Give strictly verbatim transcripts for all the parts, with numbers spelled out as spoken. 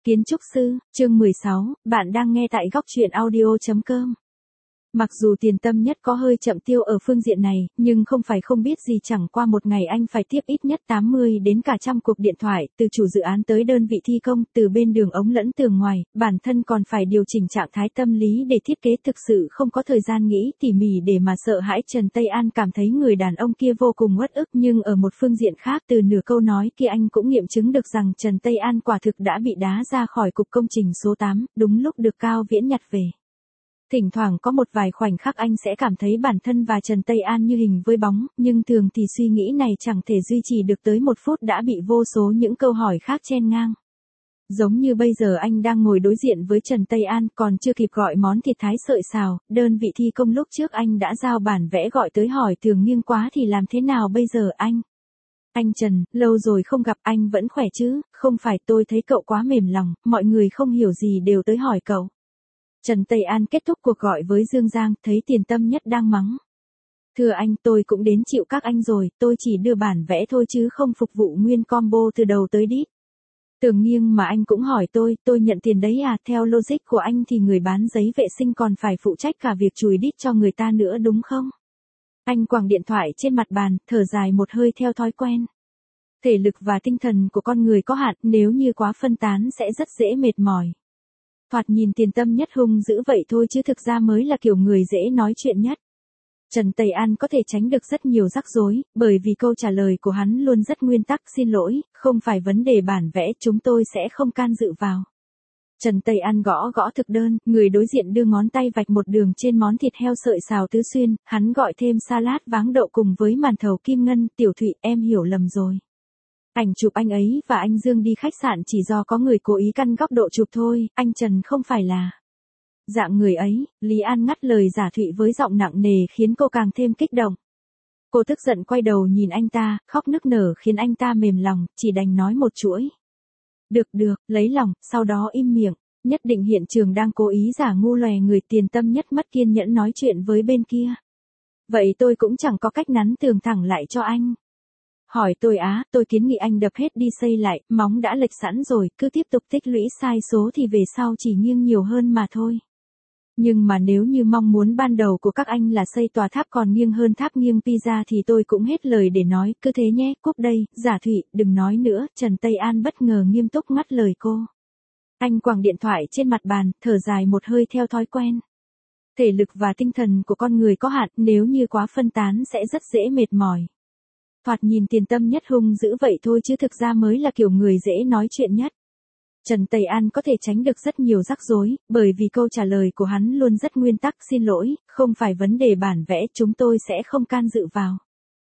Kiến trúc sư, chương mười sáu, bạn đang nghe tại góc truyện audio chấm com. Mặc dù Tiền Tâm Nhất có hơi chậm tiêu ở phương diện này, nhưng không phải không biết gì, chẳng qua một ngày anh phải tiếp ít nhất tám mươi đến cả trăm cuộc điện thoại, từ chủ dự án tới đơn vị thi công, từ bên đường ống lẫn tường ngoài, bản thân còn phải điều chỉnh trạng thái tâm lý để thiết kế, thực sự không có thời gian nghĩ tỉ mỉ để mà sợ hãi. Trần Tây An cảm thấy người đàn ông kia vô cùng uất ức, nhưng ở một phương diện khác, từ nửa câu nói kia anh cũng nghiệm chứng được rằng Trần Tây An quả thực đã bị đá ra khỏi cục công trình số tám, đúng lúc được Cao Viễn nhặt về. Thỉnh thoảng có một vài khoảnh khắc anh sẽ cảm thấy bản thân và Trần Tây An như hình với bóng, nhưng thường thì suy nghĩ này chẳng thể duy trì được tới một phút đã bị vô số những câu hỏi khác chen ngang. Giống như bây giờ anh đang ngồi đối diện với Trần Tây An, còn chưa kịp gọi món thịt thái sợi xào, đơn vị thi công lúc trước anh đã giao bản vẽ gọi tới hỏi Tường nghiêng quá thì làm thế nào bây giờ anh? Anh Trần, lâu rồi không gặp, anh vẫn khỏe chứ? Không phải, tôi thấy cậu quá mềm lòng, mọi người không hiểu gì đều tới hỏi cậu. Trần Tây An kết thúc cuộc gọi với Dương Giang, thấy Tiền Tâm Nhất đang mắng. Thưa anh, tôi cũng đến chịu các anh rồi, tôi chỉ đưa bản vẽ thôi chứ không phục vụ nguyên combo từ đầu tới đít. Tường nghiêng mà anh cũng hỏi tôi, tôi nhận tiền đấy à? Theo logic của anh thì người bán giấy vệ sinh còn phải phụ trách cả việc chùi đít cho người ta nữa đúng không? Anh quẳng điện thoại trên mặt bàn, thở dài một hơi theo thói quen. Thể lực và tinh thần của con người có hạn, nếu như quá phân tán sẽ rất dễ mệt mỏi. Thoạt nhìn Tiền Tâm Nhất hung dữ vậy thôi chứ thực ra mới là kiểu người dễ nói chuyện nhất. Trần Tây An có thể tránh được rất nhiều rắc rối, bởi vì câu trả lời của hắn luôn rất nguyên tắc, xin lỗi, không phải vấn đề bản vẽ, chúng tôi sẽ không can dự vào. Trần Tây An gõ gõ thực đơn, người đối diện đưa ngón tay vạch một đường trên món thịt heo sợi xào tứ xuyên, hắn gọi thêm salad váng đậu cùng với màn thầu kim ngân. Tiểu Thụy, em hiểu lầm rồi. Ảnh chụp anh ấy và anh Dương đi khách sạn chỉ do có người cố ý căn góc độ chụp thôi, anh Trần không phải là dạng người ấy. Lý An ngắt lời Giả Thụy với giọng nặng nề khiến cô càng thêm kích động. Cô tức giận quay đầu nhìn anh ta, khóc nức nở khiến anh ta mềm lòng, chỉ đành nói một chuỗi. Được được, lấy lòng, sau đó im miệng. Nhất định hiện trường đang cố ý giả ngu lòe người. Tiền Tâm Nhất mất kiên nhẫn nói chuyện với bên kia. Vậy tôi cũng chẳng có cách nắn tường thẳng lại cho anh. Hỏi tôi á, tôi kiến nghị anh đập hết đi xây lại, móng đã lệch sẵn rồi, cứ tiếp tục tích lũy sai số thì về sau chỉ nghiêng nhiều hơn mà thôi. Nhưng mà nếu như mong muốn ban đầu của các anh là xây tòa tháp còn nghiêng hơn tháp nghiêng Pisa thì tôi cũng hết lời để nói, cứ thế nhé, cúp đây. Giả Thụy, đừng nói nữa. Trần Tây An bất ngờ nghiêm túc ngắt lời cô. Anh quẳng điện thoại trên mặt bàn, thở dài một hơi theo thói quen. Thể lực và tinh thần của con người có hạn, nếu như quá phân tán sẽ rất dễ mệt mỏi. Thoạt nhìn Tiền Tâm Nhất hung dữ vậy thôi chứ thực ra mới là kiểu người dễ nói chuyện nhất. Trần Tây An có thể tránh được rất nhiều rắc rối, bởi vì câu trả lời của hắn luôn rất nguyên tắc, xin lỗi, không phải vấn đề bản vẽ, chúng tôi sẽ không can dự vào.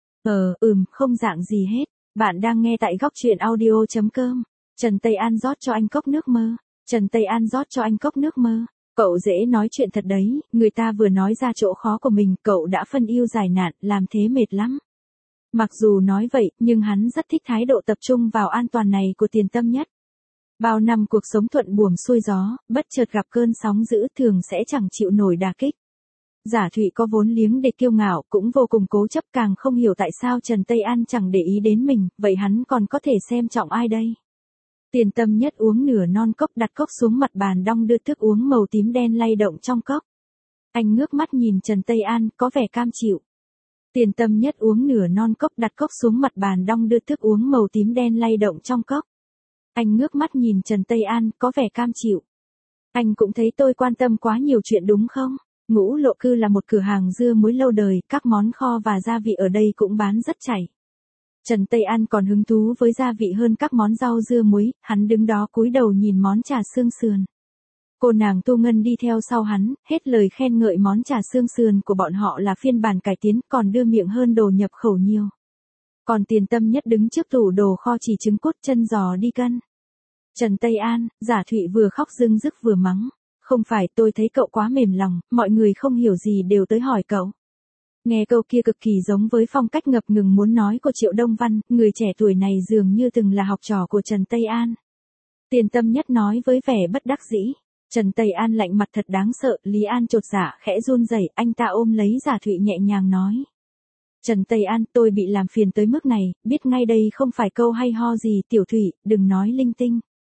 Ờ, ừm, không dạng gì hết. Bạn đang nghe tại góc truyện audio chấm com. Trần Tây An rót cho anh cốc nước mơ. Trần Tây An rót cho anh cốc nước mơ. Cậu dễ nói chuyện thật đấy, người ta vừa nói ra chỗ khó của mình, cậu đã phân ưu giải nạn, làm thế mệt lắm. Mặc dù nói vậy, nhưng hắn rất thích thái độ tập trung vào an toàn này của Tiền Tâm Nhất. Bao năm cuộc sống thuận buồm xuôi gió, bất chợt gặp cơn sóng dữ thường sẽ chẳng chịu nổi đả kích. Giả Thụy có vốn liếng để kiêu ngạo, cũng vô cùng cố chấp, càng không hiểu tại sao Trần Tây An chẳng để ý đến mình, vậy hắn còn có thể xem trọng ai đây? Tiền Tâm Nhất uống nửa non cốc, đặt cốc xuống mặt bàn, đong đưa thức uống màu tím đen lay động trong cốc. Anh ngước mắt nhìn Trần Tây An, có vẻ cam chịu. Tiền Tâm Nhất uống nửa non cốc, đặt cốc xuống mặt bàn, đong đưa thức uống màu tím đen lay động trong cốc. Anh ngước mắt nhìn Trần Tây An, có vẻ cam chịu. Anh cũng thấy tôi quan tâm quá nhiều chuyện đúng không? Ngũ Lộ Cư là một cửa hàng dưa muối lâu đời, các món kho và gia vị ở đây cũng bán rất chảy. Trần Tây An còn hứng thú với gia vị hơn các món rau dưa muối, hắn đứng đó cúi đầu nhìn món chả xương sườn. Cô nàng Tu Ngân đi theo sau hắn, hết lời khen ngợi món chả xương sườn của bọn họ là phiên bản cải tiến, còn đưa miệng hơn đồ nhập khẩu nhiều. Còn Tiền Tâm Nhất đứng trước tủ đồ kho chỉ trứng cút, chân giò đi cân. Trần Tây An, Giả Thụy vừa khóc dưng dứt vừa mắng. Không phải, tôi thấy cậu quá mềm lòng, mọi người không hiểu gì đều tới hỏi cậu. Nghe câu kia cực kỳ giống với phong cách ngập ngừng muốn nói của Triệu Đông Văn, người trẻ tuổi này dường như từng là học trò của Trần Tây An. Tiền Tâm Nhất nói với vẻ bất đắc dĩ. Trần Tây An lạnh mặt thật đáng sợ, Lý An chột dạ khẽ run rẩy, anh ta ôm lấy Giả Thụy nhẹ nhàng nói. Trần Tây An, tôi bị làm phiền tới mức này, biết ngay đây không phải câu hay ho gì, Tiểu Thụy, đừng nói linh tinh.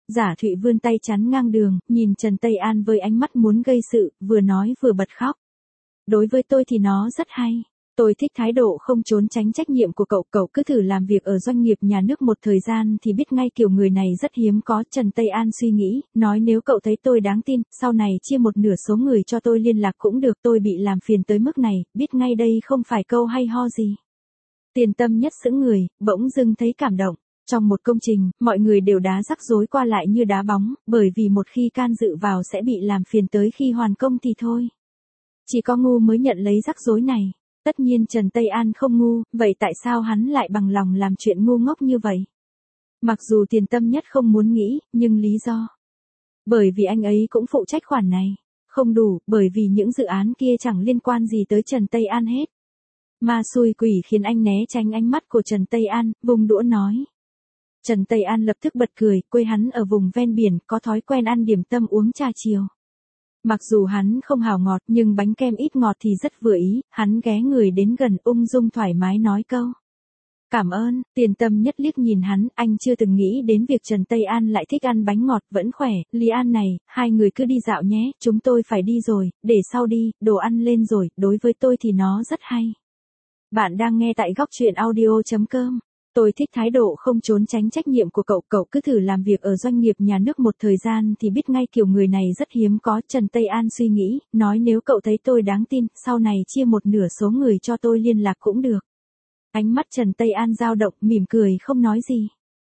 Giả Thụy vươn tay chắn ngang đường, nhìn Trần Tây An với ánh mắt muốn gây sự, vừa nói vừa bật khóc. Đối với tôi thì nó rất hay. Tôi thích thái độ không trốn tránh trách nhiệm của cậu. Cậu cứ thử làm việc ở doanh nghiệp nhà nước một thời gian thì biết ngay kiểu người này rất hiếm có. Trần Tây An suy nghĩ, nói nếu cậu thấy tôi đáng tin, sau này chia một nửa số người cho tôi liên lạc cũng được. Tôi bị làm phiền tới mức này, biết ngay đây không phải câu hay ho gì. Tiền Tâm Nhất sững người, bỗng dưng thấy cảm động. Trong một công trình, mọi người đều đá rắc rối qua lại như đá bóng, bởi vì một khi can dự vào sẽ bị làm phiền tới khi hoàn công thì thôi. Chỉ có ngu mới nhận lấy rắc rối này. Tất nhiên Trần Tây An không ngu, vậy tại sao hắn lại bằng lòng làm chuyện ngu ngốc như vậy? Mặc dù Tiền Tâm Nhất không muốn nghĩ, nhưng lý do. Bởi vì anh ấy cũng phụ trách khoản này. Không đủ, bởi vì những dự án kia chẳng liên quan gì tới Trần Tây An hết. Ma xui quỷ khiến anh né tránh ánh mắt của Trần Tây An, vùng đũa nói. Trần Tây An lập tức bật cười, quê hắn ở vùng ven biển, có thói quen ăn điểm tâm uống trà chiều. Mặc dù hắn không hào ngọt nhưng bánh kem ít ngọt thì rất vừa ý, hắn ghé người đến gần ung dung thoải mái nói câu. Cảm ơn. Tiền Tâm Nhất liếc nhìn hắn, anh chưa từng nghĩ đến việc Trần Tây An lại thích ăn bánh ngọt, vẫn khỏe. Lý An này, hai người cứ đi dạo nhé, chúng tôi phải đi rồi, để sau đi, đồ ăn lên rồi, đối với tôi thì nó rất hay. Bạn đang nghe tại góc truyện audio chấm com. Tôi thích thái độ không trốn tránh trách nhiệm của cậu. Cậu cứ thử làm việc ở doanh nghiệp nhà nước một thời gian thì biết ngay kiểu người này rất hiếm có. Trần Tây An suy nghĩ, nói nếu cậu thấy tôi đáng tin, sau này chia một nửa số người cho tôi liên lạc cũng được. Ánh mắt Trần Tây An dao động, mỉm cười không nói gì.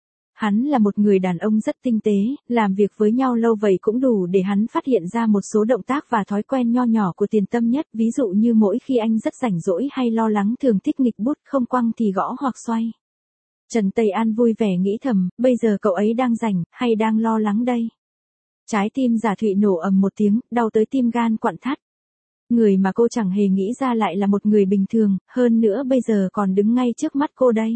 Hắn là một người đàn ông rất tinh tế, làm việc với nhau lâu vậy cũng đủ để hắn phát hiện ra một số động tác và thói quen nho nhỏ của Tiền Tâm Nhất, ví dụ như mỗi khi anh rất rảnh rỗi hay lo lắng thường thích nghịch bút, không quăng thì gõ hoặc xoay. Trần Tây An vui vẻ nghĩ thầm, bây giờ cậu ấy đang rảnh, hay đang lo lắng đây? Trái tim Giả Thụy nổ ầm một tiếng, đau tới tim gan quặn thắt. Người mà cô chẳng hề nghĩ ra lại là một người bình thường, hơn nữa bây giờ còn đứng ngay trước mắt cô đây.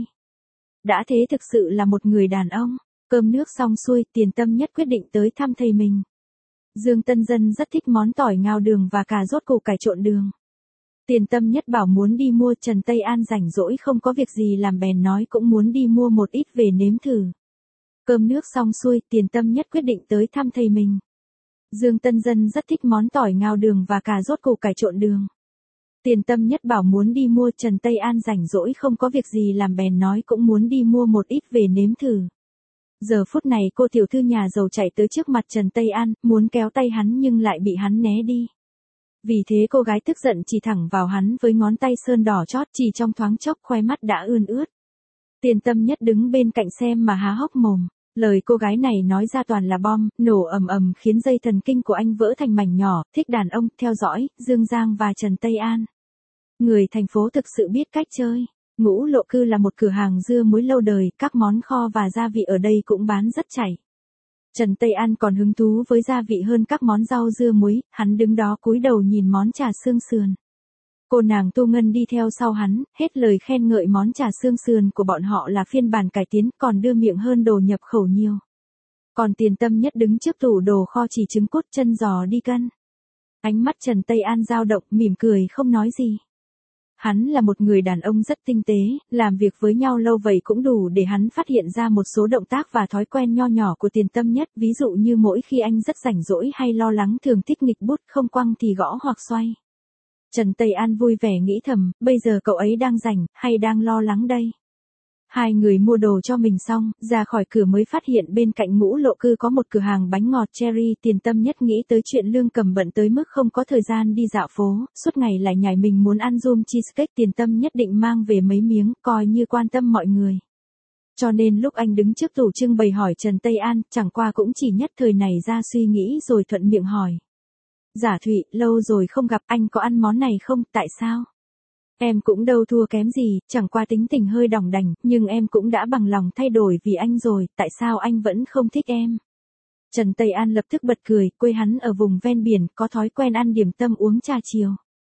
Đã thế thực sự là một người đàn ông. Cơm nước xong xuôi, Tiền Tâm Nhất quyết định tới thăm thầy mình. Dương Tân Dân rất thích món tỏi ngao đường và cà rốt củ cải trộn đường. Tiền Tâm Nhất bảo muốn đi mua, Trần Tây An rảnh rỗi không có việc gì làm bèn nói cũng muốn đi mua một ít về nếm thử. Cơm nước xong xuôi, Tiền Tâm Nhất quyết định tới thăm thầy mình. Dương Tân Dân rất thích món tỏi ngao đường và cà rốt củ cải trộn đường. Tiền Tâm Nhất bảo muốn đi mua, Trần Tây An rảnh rỗi không có việc gì làm bèn nói cũng muốn đi mua một ít về nếm thử. Giờ phút này cô tiểu thư nhà giàu chạy tới trước mặt Trần Tây An, muốn kéo tay hắn nhưng lại bị hắn né đi. Vì thế cô gái tức giận chỉ thẳng vào hắn với ngón tay sơn đỏ chót, chỉ trong thoáng chốc khoe mắt đã ươn ướt. Tiền Tâm Nhất đứng bên cạnh xem mà há hốc mồm. Lời cô gái này nói ra toàn là bom, nổ ầm ầm khiến dây thần kinh của anh vỡ thành mảnh nhỏ. Thích đàn ông, theo dõi, Dương Giang và Trần Tây An. Người thành phố thực sự biết cách chơi. Ngũ Lộ Cư là một cửa hàng dưa muối lâu đời, các món kho và gia vị ở đây cũng bán rất chảy. Trần Tây An còn hứng thú với gia vị hơn các món rau dưa muối, hắn đứng đó cúi đầu nhìn món trà xương sườn. Cô nàng Tu Ngân đi theo sau hắn, hết lời khen ngợi món trà xương sườn của bọn họ là phiên bản cải tiến, còn đưa miệng hơn đồ nhập khẩu nhiều. Còn Tiền Tâm Nhất đứng trước tủ đồ kho chỉ trứng cốt chân giò đi cân. Ánh mắt Trần Tây An dao động, mỉm cười không nói gì. Hắn là một người đàn ông rất tinh tế, làm việc với nhau lâu vậy cũng đủ để hắn phát hiện ra một số động tác và thói quen nho nhỏ của Tiền Tâm Nhất, ví dụ như mỗi khi anh rất rảnh rỗi hay lo lắng thường thích nghịch bút, không quăng thì gõ hoặc xoay. Trần Tây An vui vẻ nghĩ thầm, bây giờ cậu ấy đang rảnh, hay đang lo lắng đây? Hai người mua đồ cho mình xong, ra khỏi cửa mới phát hiện bên cạnh Ngũ Lộ Cư có một cửa hàng bánh ngọt cherry. Tiền Tâm Nhất nghĩ tới chuyện Lương Cầm bận tới mức không có thời gian đi dạo phố, suốt ngày lại nhảy mình muốn ăn zoom cheesecake. Tiền Tâm Nhất định mang về mấy miếng, coi như quan tâm mọi người. Cho nên lúc anh đứng trước tủ trưng bày hỏi Trần Tây An, chẳng qua cũng chỉ nhất thời này ra suy nghĩ rồi thuận miệng hỏi. Giả Thụy, lâu rồi không gặp, anh có ăn món này không, tại sao? Em cũng đâu thua kém gì, chẳng qua tính tình hơi đỏng đành, nhưng em cũng đã bằng lòng thay đổi vì anh rồi, tại sao anh vẫn không thích em? Trần Tây An lập tức bật cười, quê hắn ở vùng ven biển, có thói quen ăn điểm tâm uống trà chiều.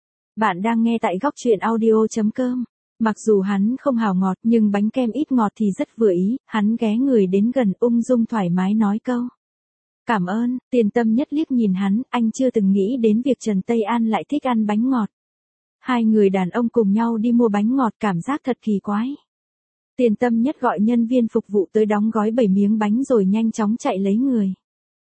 Bạn đang nghe tại góc truyện audio chấm com. Mặc dù hắn không hào ngọt nhưng bánh kem ít ngọt thì rất vừa ý, hắn ghé người đến gần ung dung thoải mái nói câu. Cảm ơn. Tiền Tâm Nhất liếc nhìn hắn, anh chưa từng nghĩ đến việc Trần Tây An lại thích ăn bánh ngọt. Hai người đàn ông cùng nhau đi mua bánh ngọt cảm giác thật kỳ quái. Tiền Tâm Nhất gọi nhân viên phục vụ tới đóng gói bảy miếng bánh rồi nhanh chóng chạy lấy người.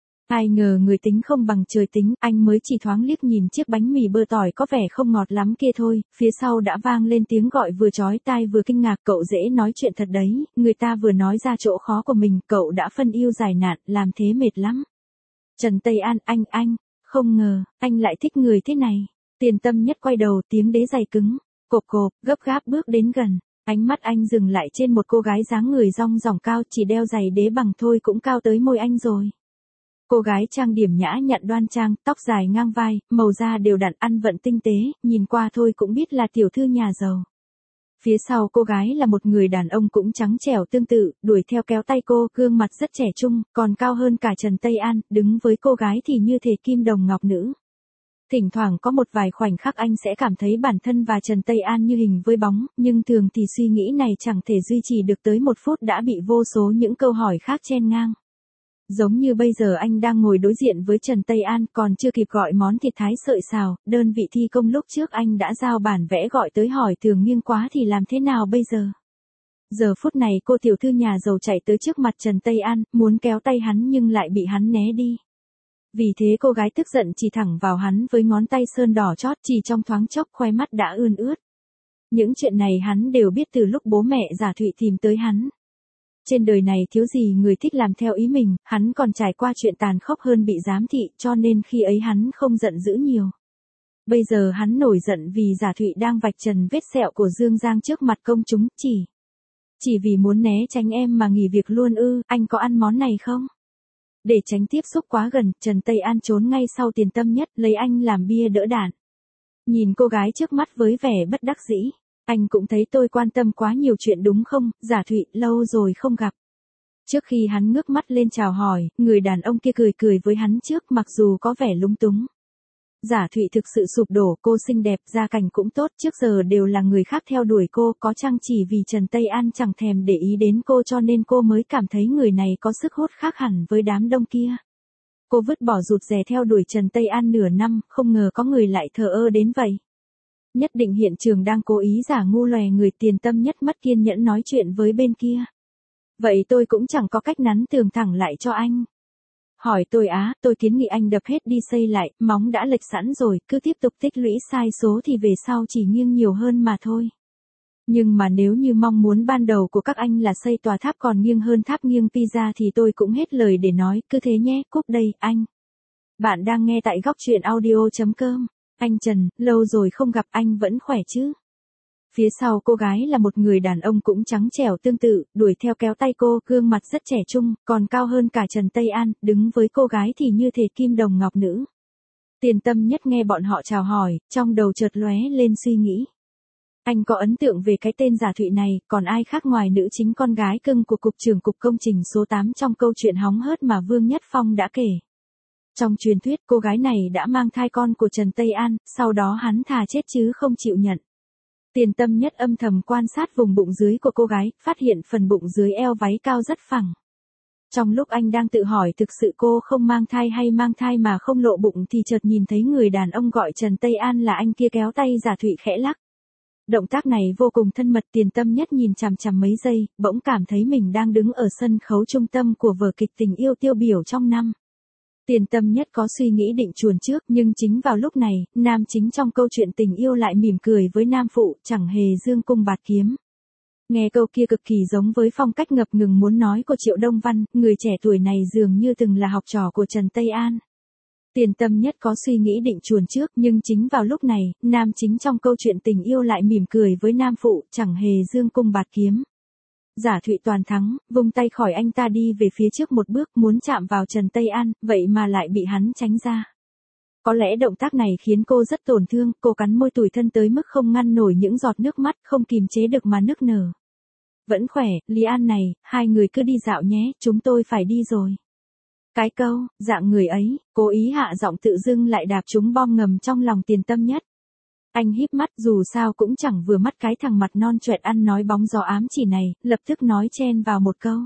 Ai ngờ người tính không bằng trời tính, anh mới chỉ thoáng liếc nhìn chiếc bánh mì bơ tỏi có vẻ không ngọt lắm kia thôi, phía sau đã vang lên tiếng gọi vừa chói tai vừa kinh ngạc. Cậu dễ nói chuyện thật đấy, người ta vừa nói ra chỗ khó của mình, cậu đã phân ưu giải nạn, làm thế mệt lắm. Trần Tây An, anh, anh, không ngờ, anh lại thích người thế này. Tiền Tâm Nhất quay đầu, tiếng đế giày cứng, cộp cộp, gấp gáp bước đến gần. Ánh mắt anh dừng lại trên một cô gái dáng người rong ròng cao, chỉ đeo giày đế bằng thôi cũng cao tới môi anh rồi. Cô gái trang điểm nhã nhặn đoan trang, tóc dài ngang vai, màu da đều đặn, ăn vận tinh tế, nhìn qua thôi cũng biết là tiểu thư nhà giàu. Phía sau cô gái là một người đàn ông cũng trắng trẻo tương tự, đuổi theo kéo tay cô, gương mặt rất trẻ trung, còn cao hơn cả Trần Tây An, đứng với cô gái thì như thể kim đồng ngọc nữ. Thỉnh thoảng có một vài khoảnh khắc anh sẽ cảm thấy bản thân và Trần Tây An như hình với bóng, nhưng thường thì suy nghĩ này chẳng thể duy trì được tới một phút đã bị vô số những câu hỏi khác chen ngang. Giống như bây giờ anh đang ngồi đối diện với Trần Tây An, còn chưa kịp gọi món thịt thái sợi xào, đơn vị thi công lúc trước anh đã giao bản vẽ gọi tới hỏi tường nghiêng quá thì làm thế nào bây giờ? Giờ phút này cô tiểu thư nhà giàu chạy tới trước mặt Trần Tây An, muốn kéo tay hắn nhưng lại bị hắn né đi. Vì thế cô gái tức giận chỉ thẳng vào hắn với ngón tay sơn đỏ chót, chỉ trong thoáng chốc khoe mắt đã ươn ướt. Những chuyện này hắn đều biết từ lúc bố mẹ Giả Thụy tìm tới hắn. Trên đời này thiếu gì người thích làm theo ý mình, hắn còn trải qua chuyện tàn khốc hơn bị giám thị, cho nên khi ấy hắn không giận dữ nhiều. Bây giờ hắn nổi giận vì Giả Thụy đang vạch trần vết sẹo của Dương Giang trước mặt công chúng, chỉ. Chỉ vì muốn né tránh em mà nghỉ việc luôn ư, anh có ăn món này không? Để tránh tiếp xúc quá gần, Trần Tây An trốn ngay sau Tiền Tâm Nhất, lấy anh làm bia đỡ đạn. Nhìn cô gái trước mắt với vẻ bất đắc dĩ. Anh cũng thấy tôi quan tâm quá nhiều chuyện đúng không, Giả Thụy, lâu rồi không gặp. Trước khi hắn ngước mắt lên chào hỏi, người đàn ông kia cười cười với hắn trước, mặc dù có vẻ lúng túng. Giả Thụy thực sự sụp đổ, cô xinh đẹp, gia cảnh cũng tốt, trước giờ đều là người khác theo đuổi cô, có chăng chỉ vì Trần Tây An chẳng thèm để ý đến cô cho nên cô mới cảm thấy người này có sức hút khác hẳn với đám đông kia. Cô vứt bỏ rụt rè theo đuổi Trần Tây An nửa năm, không ngờ có người lại thờ ơ đến vậy. Nhất định hiện trường đang cố ý giả ngu lòe người. Tiền Tâm Nhất mất kiên nhẫn nói chuyện với bên kia. Vậy tôi cũng chẳng có cách nắn tường thẳng lại cho anh. Hỏi tôi á, tôi kiến nghị anh đập hết đi xây lại, móng đã lệch sẵn rồi, cứ tiếp tục tích lũy sai số thì về sau chỉ nghiêng nhiều hơn mà thôi. Nhưng mà nếu như mong muốn ban đầu của các anh là xây tòa tháp còn nghiêng hơn tháp nghiêng Pisa thì tôi cũng hết lời để nói, cứ thế nhé, cúp đây, anh. Bạn đang nghe tại góc truyện audio chấm com. Anh Trần, lâu rồi không gặp, anh vẫn khỏe chứ? Phía sau cô gái là một người đàn ông cũng trắng trẻo tương tự, đuổi theo kéo tay cô, gương mặt rất trẻ trung, còn cao hơn cả Trần Tây An, đứng với cô gái thì như thể kim đồng ngọc nữ. Tiền Tâm Nhất nghe bọn họ chào hỏi, trong đầu chợt lóe lên suy nghĩ. Anh có ấn tượng về cái tên Giả Thụy này, còn ai khác ngoài nữ chính con gái cưng của Cục trưởng Cục Công trình số tám trong câu chuyện hóng hớt mà Vương Nhất Phong đã kể. Trong truyền thuyết cô gái này đã mang thai con của Trần Tây An, sau đó hắn thà chết chứ không chịu nhận. Tiền Tâm Nhất âm thầm quan sát vùng bụng dưới của cô gái, phát hiện phần bụng dưới eo váy cao rất phẳng. Trong lúc anh đang tự hỏi thực sự cô không mang thai hay mang thai mà không lộ bụng thì chợt nhìn thấy người đàn ông gọi Trần Tây An là anh kia kéo tay Giả Thụy khẽ lắc. Động tác này vô cùng thân mật. Tiền Tâm Nhất nhìn chằm chằm mấy giây, bỗng cảm thấy mình đang đứng ở sân khấu trung tâm của vở kịch tình yêu tiêu biểu trong năm. Tiền Tâm Nhất có suy nghĩ định chuồn trước, nhưng chính vào lúc này, nam chính trong câu chuyện tình yêu lại mỉm cười với nam phụ, chẳng hề dương cung bạt kiếm. Nghe câu kia cực kỳ giống với phong cách ngập ngừng muốn nói của Triệu Đông Văn, người trẻ tuổi này dường như từng là học trò của Trần Tây An. Tiền Tâm Nhất có suy nghĩ định chuồn trước, nhưng chính vào lúc này, nam chính trong câu chuyện tình yêu lại mỉm cười với nam phụ, chẳng hề dương cung bạt kiếm. Giả Thụy toàn thắng, vung tay khỏi anh ta đi về phía trước một bước, muốn chạm vào Trần Tây An, vậy mà lại bị hắn tránh ra. Có lẽ động tác này khiến cô rất tổn thương, cô cắn môi tủi thân tới mức không ngăn nổi những giọt nước mắt, không kìm chế được mà nức nở. Vẫn khỏe, Lý An này, hai người cứ đi dạo nhé, chúng tôi phải đi rồi. Cái câu, dạng người ấy, cố ý hạ giọng tự dưng lại đạp trúng bom ngầm trong lòng Tiền Tâm Nhất. Anh híp mắt, dù sao cũng chẳng vừa mắt cái thằng mặt non choẹt ăn nói bóng gió ám chỉ này, lập tức nói chen vào một câu.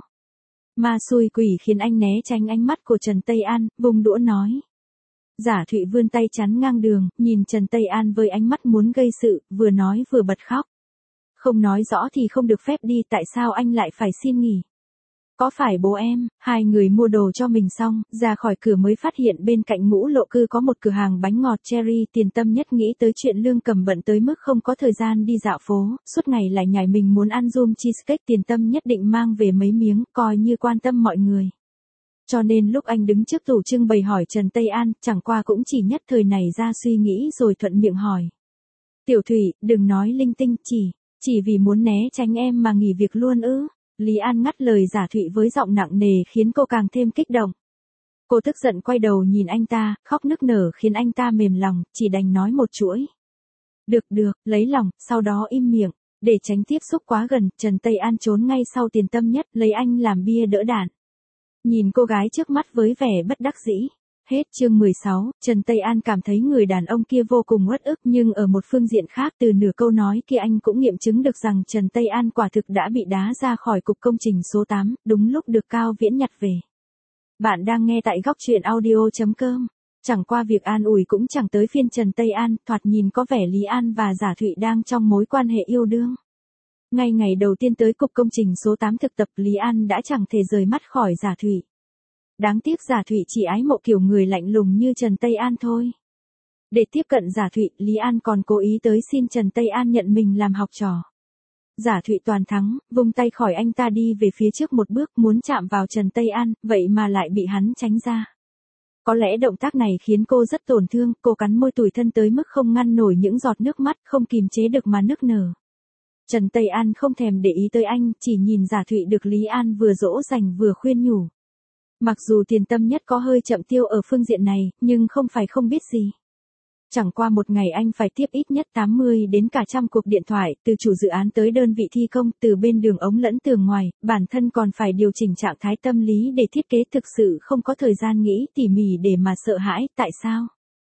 Ma xui quỷ khiến anh né tránh ánh mắt của Trần Tây An, vùng đũa nói. Giả Thụy vươn tay chắn ngang đường, nhìn Trần Tây An với ánh mắt muốn gây sự, vừa nói vừa bật khóc. Không nói rõ thì không được phép đi, tại sao anh lại phải xin nghỉ? Có phải bố em? Hai người mua đồ cho mình xong, ra khỏi cửa mới phát hiện bên cạnh Ngũ Lộ Cư có một cửa hàng bánh ngọt cherry. Tiền Tâm Nhất nghĩ tới chuyện Lương Cầm bận tới mức không có thời gian đi dạo phố, suốt ngày lại nhảy mình muốn ăn zoom cheesecake. Tiền Tâm Nhất định mang về mấy miếng, coi như quan tâm mọi người. Cho nên lúc anh đứng trước tủ trưng bày hỏi Trần Tây An, chẳng qua cũng chỉ nhất thời này ra suy nghĩ rồi thuận miệng hỏi. Tiểu Thủy, đừng nói linh tinh, chỉ, chỉ vì muốn né tránh em mà nghỉ việc luôn ư? Lý An ngắt lời Giả Thụy với giọng nặng nề khiến cô càng thêm kích động. Cô tức giận quay đầu nhìn anh ta, khóc nức nở khiến anh ta mềm lòng, chỉ đành nói một chuỗi. Được được, lấy lòng, sau đó im miệng. Để tránh tiếp xúc quá gần, Trần Tây An trốn ngay sau Tiền Tâm Nhất, lấy anh làm bia đỡ đạn. Nhìn cô gái trước mắt với vẻ bất đắc dĩ. Hết chương mười sáu, Trần Tây An cảm thấy người đàn ông kia vô cùng uất ức, nhưng ở một phương diện khác, từ nửa câu nói kia anh cũng nghiệm chứng được rằng Trần Tây An quả thực đã bị đá ra khỏi cục công trình số tám, đúng lúc được Cao Viễn nhặt về. Bạn đang nghe tại góc truyện audio chấm com. Chẳng qua việc an ủi cũng chẳng tới phiên Trần Tây An, thoạt nhìn có vẻ Lý An và Giả Thụy đang trong mối quan hệ yêu đương. Ngay ngày đầu tiên tới cục công trình số tám thực tập, Lý An đã chẳng thể rời mắt khỏi Giả Thụy. Đáng tiếc Giả Thụy chỉ ái mộ kiểu người lạnh lùng như Trần Tây An thôi. Để tiếp cận Giả Thụy, Lý An còn cố ý tới xin Trần Tây An nhận mình làm học trò. Giả Thụy toàn thắng, vung tay khỏi anh ta đi về phía trước một bước muốn chạm vào Trần Tây An, vậy mà lại bị hắn tránh ra. Có lẽ động tác này khiến cô rất tổn thương, cô cắn môi tủi thân tới mức không ngăn nổi những giọt nước mắt, không kìm chế được mà nức nở. Trần Tây An không thèm để ý tới anh, chỉ nhìn Giả Thụy được Lý An vừa dỗ dành vừa khuyên nhủ. Mặc dù Tiền Tâm Nhất có hơi chậm tiêu ở phương diện này, nhưng không phải không biết gì. Chẳng qua một ngày anh phải tiếp ít nhất tám mươi đến cả trăm cuộc điện thoại, từ chủ dự án tới đơn vị thi công, từ bên đường ống lẫn tường ngoài, bản thân còn phải điều chỉnh trạng thái tâm lý để thiết kế, thực sự không có thời gian nghĩ tỉ mỉ để mà sợ hãi. Tại sao?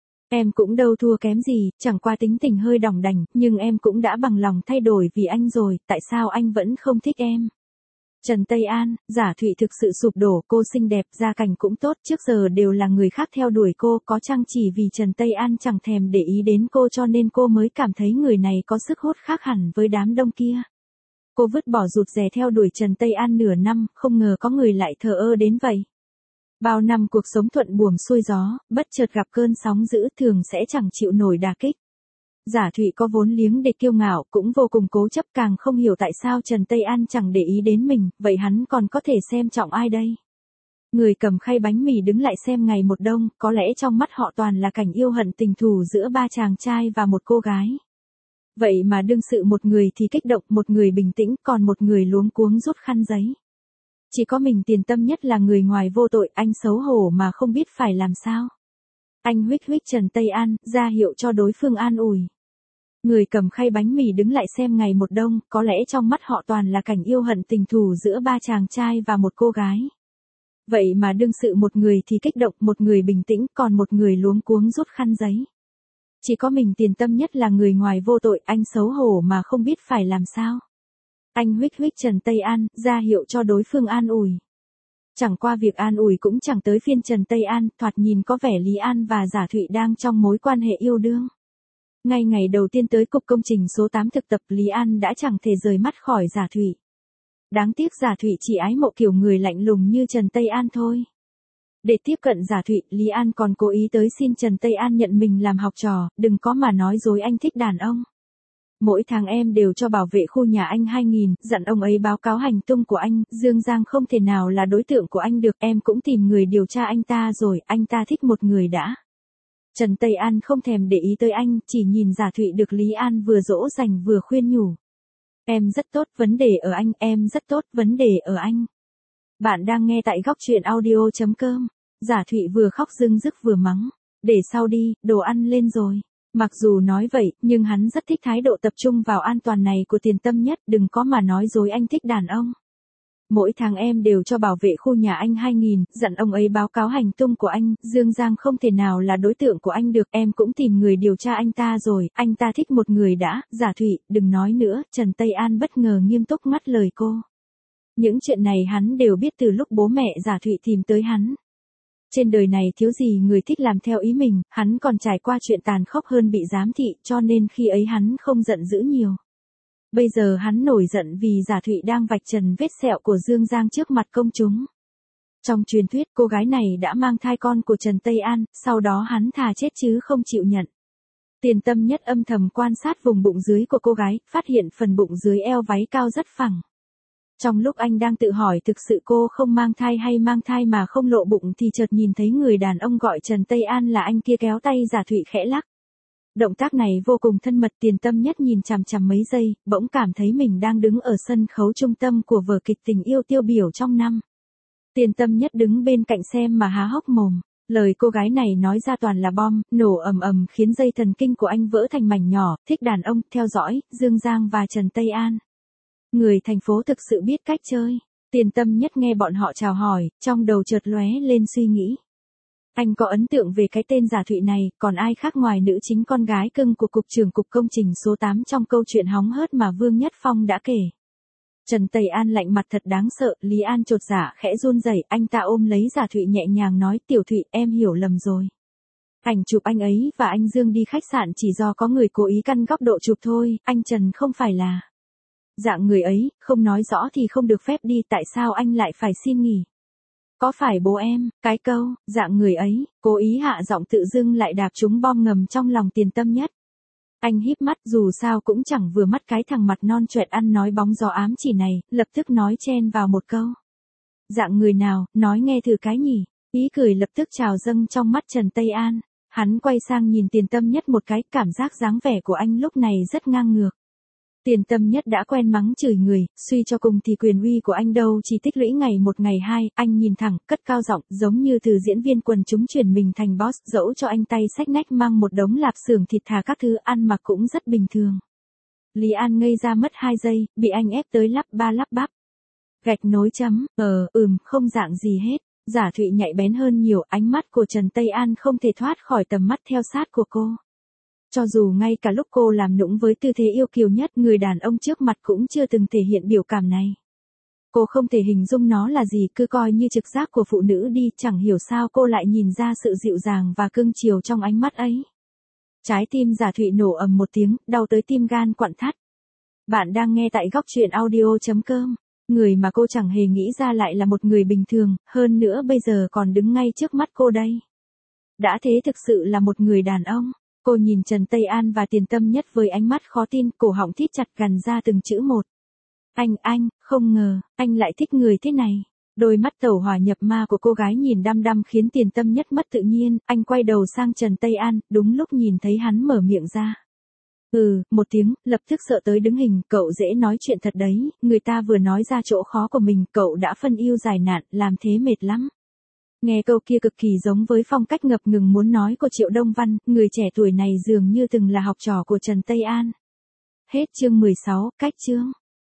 Em cũng đâu thua kém gì, chẳng qua tính tình hơi đỏng đành, nhưng em cũng đã bằng lòng thay đổi vì anh rồi, tại sao anh vẫn không thích em? Trần Tây An, Giả Thụy thực sự sụp đổ, cô xinh đẹp, gia cảnh cũng tốt, trước giờ đều là người khác theo đuổi cô, có chăng chỉ vì Trần Tây An chẳng thèm để ý đến cô cho nên cô mới cảm thấy người này có sức hút khác hẳn với đám đông kia. Cô vứt bỏ rụt rè theo đuổi Trần Tây An nửa năm, không ngờ có người lại thờ ơ đến vậy. Bao năm cuộc sống thuận buồm xuôi gió, bất chợt gặp cơn sóng dữ thường sẽ chẳng chịu nổi đả kích. Giả Thụy có vốn liếng để kiêu ngạo, cũng vô cùng cố chấp, càng không hiểu tại sao Trần Tây An chẳng để ý đến mình, vậy hắn còn có thể xem trọng ai đây? Người cầm khay bánh mì đứng lại xem ngày một đông, có lẽ trong mắt họ toàn là cảnh yêu hận tình thù giữa ba chàng trai và một cô gái. Vậy mà đương sự một người thì kích động, một người bình tĩnh, còn một người luống cuống rút khăn giấy. Chỉ có mình Tiền Tâm Nhất là người ngoài vô tội, anh xấu hổ mà không biết phải làm sao. Anh huých huých Trần Tây An, ra hiệu cho đối phương an ủi. Người cầm khay bánh mì đứng lại xem ngày một đông, có lẽ trong mắt họ toàn là cảnh yêu hận tình thù giữa ba chàng trai và một cô gái. Vậy mà đương sự một người thì kích động, một người bình tĩnh, còn một người luống cuống rút khăn giấy. Chỉ có mình Tiền Tâm Nhất là người ngoài vô tội, anh xấu hổ mà không biết phải làm sao. Anh huých huých Trần Tây An, ra hiệu cho đối phương an ủi. Chẳng qua việc an ủi cũng chẳng tới phiên Trần Tây An, thoạt nhìn có vẻ Lý An và Giả Thụy đang trong mối quan hệ yêu đương. Ngay ngày đầu tiên tới cục công trình số tám thực tập, Lý An đã chẳng thể rời mắt khỏi Giả Thụy. Đáng tiếc Giả Thụy chỉ ái mộ kiểu người lạnh lùng như Trần Tây An thôi. Để tiếp cận Giả Thụy, Lý An còn cố ý tới xin Trần Tây An nhận mình làm học trò, đừng có mà nói dối anh thích đàn ông. Mỗi tháng em đều cho bảo vệ khu nhà anh hai nghìn, dặn ông ấy báo cáo hành tung của anh, Dương Giang không thể nào là đối tượng của anh được, em cũng tìm người điều tra anh ta rồi, anh ta thích một người đã. Trần Tây An không thèm để ý tới anh, chỉ nhìn Giả Thụy được Lý An vừa dỗ dành vừa khuyên nhủ. Em rất tốt, vấn đề ở anh, em rất tốt, vấn đề ở anh. Bạn đang nghe tại góc truyện audio chấm com. Giả Thụy vừa khóc rưng rức vừa mắng. Để sau đi, đồ ăn lên rồi. Mặc dù nói vậy, nhưng hắn rất thích thái độ tập trung vào an toàn này của Tiền Tâm Nhất, đừng có mà nói dối anh thích đàn ông. Mỗi tháng em đều cho bảo vệ khu nhà anh hai nghìn, dặn ông ấy báo cáo hành tung của anh, Dương Giang không thể nào là đối tượng của anh được, em cũng tìm người điều tra anh ta rồi, anh ta thích một người đã. Giả Thụy, đừng nói nữa, Trần Tây An bất ngờ nghiêm túc ngắt lời cô. Những chuyện này hắn đều biết từ lúc bố mẹ Giả Thụy tìm tới hắn. Trên đời này thiếu gì người thích làm theo ý mình, hắn còn trải qua chuyện tàn khốc hơn bị giám thị, cho nên khi ấy hắn không giận dữ nhiều. Bây giờ hắn nổi giận vì Giả Thụy đang vạch trần vết sẹo của Dương Giang trước mặt công chúng. Trong truyền thuyết cô gái này đã mang thai con của Trần Tây An, sau đó hắn thà chết chứ không chịu nhận. Tiền Tâm Nhất âm thầm quan sát vùng bụng dưới của cô gái, phát hiện phần bụng dưới eo váy cao rất phẳng. Trong lúc anh đang tự hỏi thực sự cô không mang thai hay mang thai mà không lộ bụng thì chợt nhìn thấy người đàn ông gọi Trần Tây An là anh kia kéo tay Giả Thụy khẽ lắc. Động tác này vô cùng thân mật. Tiền Tâm Nhất nhìn chằm chằm mấy giây, bỗng cảm thấy mình đang đứng ở sân khấu trung tâm của vở kịch tình yêu tiêu biểu trong năm. Tiền Tâm Nhất đứng bên cạnh xem mà há hốc mồm. Lời cô gái này nói ra toàn là bom, nổ ầm ầm khiến dây thần kinh của anh vỡ thành mảnh nhỏ. Thích đàn ông, theo dõi, Dương Giang và Trần Tây An. Người thành phố thực sự biết cách chơi. Tiền Tâm Nhất nghe bọn họ chào hỏi, trong đầu chợt lóe lên suy nghĩ. Anh có ấn tượng về cái tên Giả Thụy này, còn ai khác ngoài nữ chính con gái cưng của Cục trưởng Cục Công trình số tám trong câu chuyện hóng hớt mà Vương Nhất Phong đã kể. Trần Tây An lạnh mặt thật đáng sợ, Lý An chột dạ khẽ run rẩy, anh ta ôm lấy Giả Thụy nhẹ nhàng nói, Tiểu Thụy, em hiểu lầm rồi. Ảnh chụp anh ấy và anh Dương đi khách sạn chỉ do có người cố ý căn góc độ chụp thôi, anh Trần không phải là dạng người ấy, không nói rõ thì không được phép đi, tại sao anh lại phải xin nghỉ? Có phải bố em? Cái câu, dạng người ấy, cố ý hạ giọng tự dưng lại đạp trúng bom ngầm trong lòng Tiền Tâm Nhất. Anh híp mắt, dù sao cũng chẳng vừa mắt cái thằng mặt non choẹt ăn nói bóng gió ám chỉ này, lập tức nói chen vào một câu. Dạng người nào, nói nghe thử cái nhỉ? Ý cười lập tức trào dâng trong mắt Trần Tây An. Hắn quay sang nhìn Tiền Tâm Nhất một cái, cảm giác dáng vẻ của anh lúc này rất ngang ngược. Tiền Tâm Nhất đã quen mắng chửi người, suy cho cùng thì quyền uy của anh đâu chỉ tích lũy ngày một ngày hai, anh nhìn thẳng, cất cao giọng, giống như từ diễn viên quần chúng chuyển mình thành boss, dẫu cho anh tay xách nách mang một đống lạp xưởng thịt thà các thứ ăn mặc cũng rất bình thường. Lý An ngây ra mất hai giây, bị anh ép tới lắp ba lắp bắp. Gạch nối chấm, ờ, ừm, không dạng gì hết. Giả Thụy nhạy bén hơn nhiều, ánh mắt của Trần Tây An không thể thoát khỏi tầm mắt theo sát của cô. Cho dù ngay cả lúc cô làm nũng với tư thế yêu kiều nhất, người đàn ông trước mặt cũng chưa từng thể hiện biểu cảm này. Cô không thể hình dung nó là gì, cứ coi như trực giác của phụ nữ đi, chẳng hiểu sao cô lại nhìn ra sự dịu dàng và cưng chiều trong ánh mắt ấy. Trái tim Giả Thụy nổ ầm một tiếng, đau tới tim gan quặn thắt. Bạn đang nghe tại góc truyện audio chấm com. Người mà cô chẳng hề nghĩ ra lại là một người bình thường, hơn nữa bây giờ còn đứng ngay trước mắt cô đây. Đã thế thực sự là một người đàn ông. Cô nhìn Trần Tây An và Tiền Tâm Nhất với ánh mắt khó tin, cổ họng thít chặt gần ra từng chữ một. Anh, anh, không ngờ, anh lại thích người thế này. Đôi mắt tẩu hỏa nhập ma của cô gái nhìn đăm đăm khiến Tiền Tâm Nhất mất tự nhiên, anh quay đầu sang Trần Tây An, đúng lúc nhìn thấy hắn mở miệng ra. Ừ, một tiếng, lập tức sợ tới đứng hình, cậu dễ nói chuyện thật đấy, người ta vừa nói ra chỗ khó của mình, cậu đã phân ưu giải nạn, làm thế mệt lắm. Nghe câu kia cực kỳ giống với phong cách ngập ngừng muốn nói của Triệu Đông Văn, người trẻ tuổi này dường như từng là học trò của Trần Tây An. Hết chương mười sáu, cách chương.